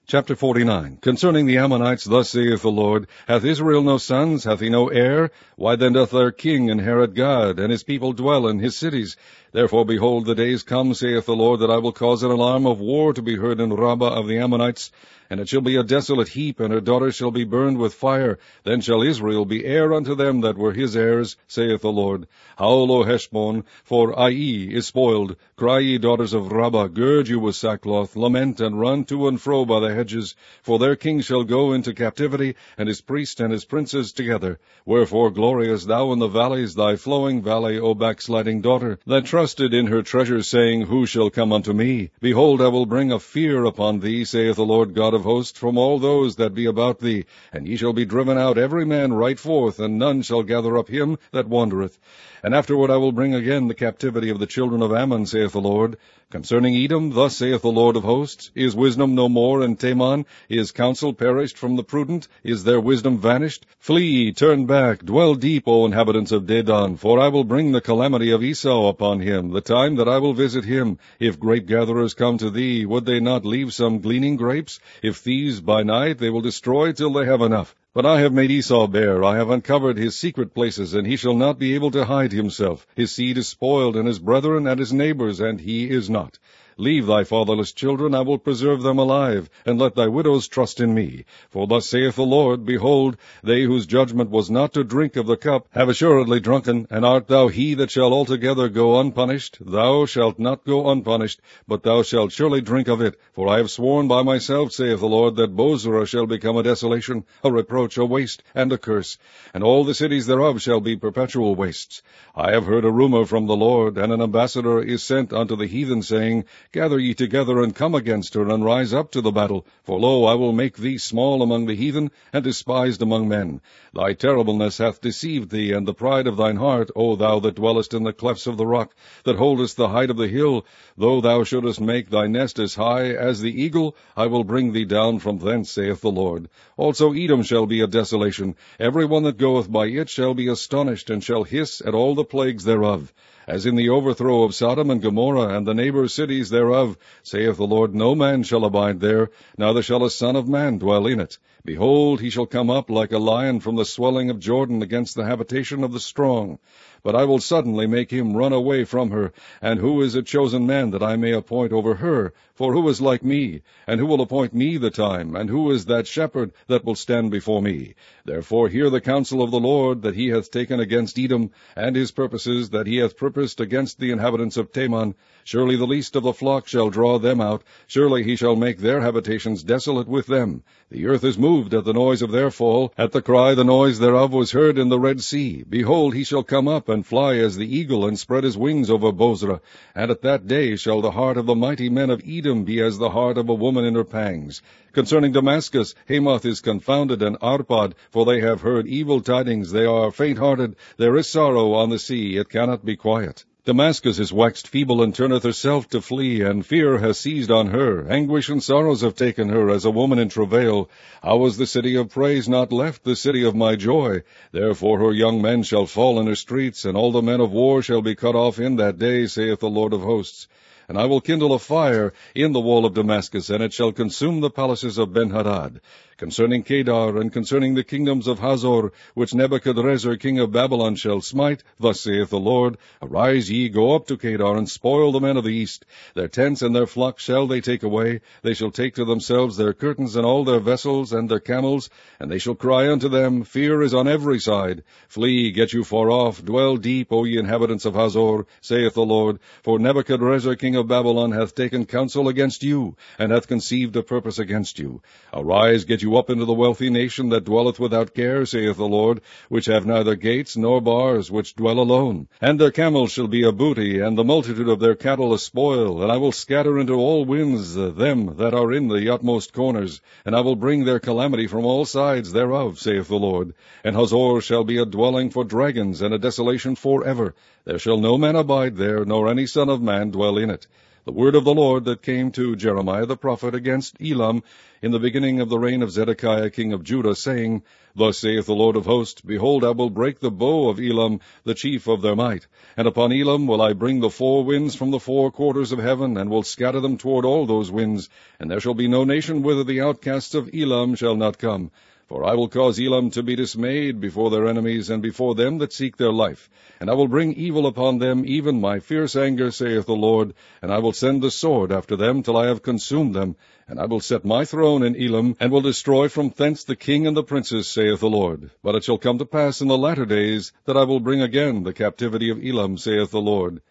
Chapter 49. Concerning the Ammonites, thus saith the Lord, Hath Israel no sons? Hath he no heir? Why then doth their king inherit God, and his people dwell in his cities? Therefore, behold, the days come, saith the Lord, that I will cause an alarm of war to be heard in Rabbah of the Ammonites, and it shall be a desolate heap, and her daughters shall be burned with fire. Then shall Israel be heir unto them that were his heirs, saith the Lord. Howl, O Heshbon, for Ai is spoiled. Cry, ye daughters of Rabbah, gird you with sackcloth, lament, and run to and fro by the hedges, for their king shall go into captivity, and his priest and his princes together. Wherefore glorious thou in the valleys, thy flowing valley, O backsliding daughter, that trusted in her treasures, saying, Who shall come unto me? Behold, I will bring a fear upon thee, saith the Lord God of hosts, from all those that be about thee, and ye shall be driven out every man right forth, and none shall gather up him that wandereth. And afterward I will bring again the captivity of the children of Ammon, saith the Lord. Concerning Edom, thus saith the Lord of hosts, Is wisdom no more in Teman? Is counsel perished from the prudent? Is their wisdom vanished? Flee, turn back, dwell deep, O inhabitants of Dedan, for I will bring the calamity of Esau upon him, the time that I will visit him. If grape gatherers come to thee, would they not leave some gleaning grapes? If thieves by night, they will destroy till they have enough. But I have made Esau bare, I have uncovered his secret places, and he shall not be able to hide himself. His seed is spoiled, and his brethren and his neighbors, and he is not. Leave thy fatherless children, I will preserve them alive, and let thy widows trust in me. For thus saith the Lord, Behold, they whose judgment was not to drink of the cup have assuredly drunken, and art thou he that shall altogether go unpunished? Thou shalt not go unpunished, but thou shalt surely drink of it. For I have sworn by myself, saith the Lord, that Bozrah shall become a desolation, a reproach, a waste, and a curse, and all the cities thereof shall be perpetual wastes. I have heard a rumor from the Lord, and an ambassador is sent unto the heathen, saying, Gather ye together, and come against her, and rise up to the battle. For lo, I will make thee small among the heathen, and despised among men. Thy terribleness hath deceived thee, and the pride of thine heart, O thou that dwellest in the clefts of the rock, that holdest the height of the hill. Though thou shouldest make thy nest as high as the eagle, I will bring thee down from thence, saith the Lord. Also Edom shall be a desolation. Every one that goeth by it shall be astonished, and shall hiss at all the plagues thereof. As in the overthrow of Sodom and Gomorrah, and the neighbor cities thereof, saith the Lord, no man shall abide there, neither shall a son of man dwell in it. Behold, he shall come up like a lion from the swelling of Jordan against the habitation of the strong. But I will suddenly make him run away from her. And who is a chosen man that I may appoint over her? For who is like me? And who will appoint me the time? And who is that shepherd that will stand before me? Therefore hear the counsel of the Lord that he hath taken against Edom, and his purposes that he hath purposed against the inhabitants of Teman. Surely the least of the flock shall draw them out. Surely he shall make their habitations desolate with them. The earth is moved at the noise of their fall. At the cry the noise thereof was heard in the Red Sea. Behold, he shall come up and fly as the eagle, and spread his wings over Bozrah. And at that day shall the heart of the mighty men of Edom be as the heart of a woman in her pangs. Concerning Damascus, Hamath is confounded, and Arpad, for they have heard evil tidings. They are faint-hearted. There is sorrow on the sea. It cannot be quiet. Damascus is waxed feeble, and turneth herself to flee, and fear has seized on her. Anguish and sorrows have taken her, as a woman in travail. How was the city of praise not left, the city of my joy? Therefore her young men shall fall in her streets, and all the men of war shall be cut off in that day, saith the Lord of hosts. And I will kindle a fire in the wall of Damascus, and it shall consume the palaces of Benhadad. Concerning Kedar, and concerning the kingdoms of Hazor, which Nebuchadrezzar king of Babylon shall smite, thus saith the Lord, Arise ye, go up to Kedar, and spoil the men of the east. Their tents and their flocks shall they take away. They shall take to themselves their curtains and all their vessels and their camels, and they shall cry unto them, Fear is on every side. Flee, get you far off, dwell deep, O ye inhabitants of Hazor, saith the Lord, for Nebuchadrezzar king of Babylon hath taken counsel against you, and hath conceived a purpose against you. Arise, get you up into the wealthy nation that dwelleth without care, saith the Lord, which have neither gates nor bars, which dwell alone. And their camels shall be a booty, and the multitude of their cattle a spoil, and I will scatter into all winds them that are in the utmost corners, and I will bring their calamity from all sides thereof, saith the Lord. And Hazor shall be a dwelling for dragons, and a desolation forever. There shall no man abide there, nor any son of man dwell in it. the word of the Lord that came to Jeremiah the prophet against Elam in the beginning of the reign of Zedekiah king of Judah, saying, Thus saith the Lord of hosts, Behold, I will break the bow of Elam, the chief of their might, and upon Elam will I bring the four winds from the four quarters of heaven, and will scatter them toward all those winds, and there shall be no nation whither the outcasts of Elam shall not come. For I will cause Elam to be dismayed before their enemies, and before them that seek their life. And I will bring evil upon them, even my fierce anger, saith the Lord, and I will send the sword after them till I have consumed them. And I will set my throne in Elam, and will destroy from thence the king and the princes, saith the Lord. But it shall come to pass in the latter days, that I will bring again the captivity of Elam, saith the Lord.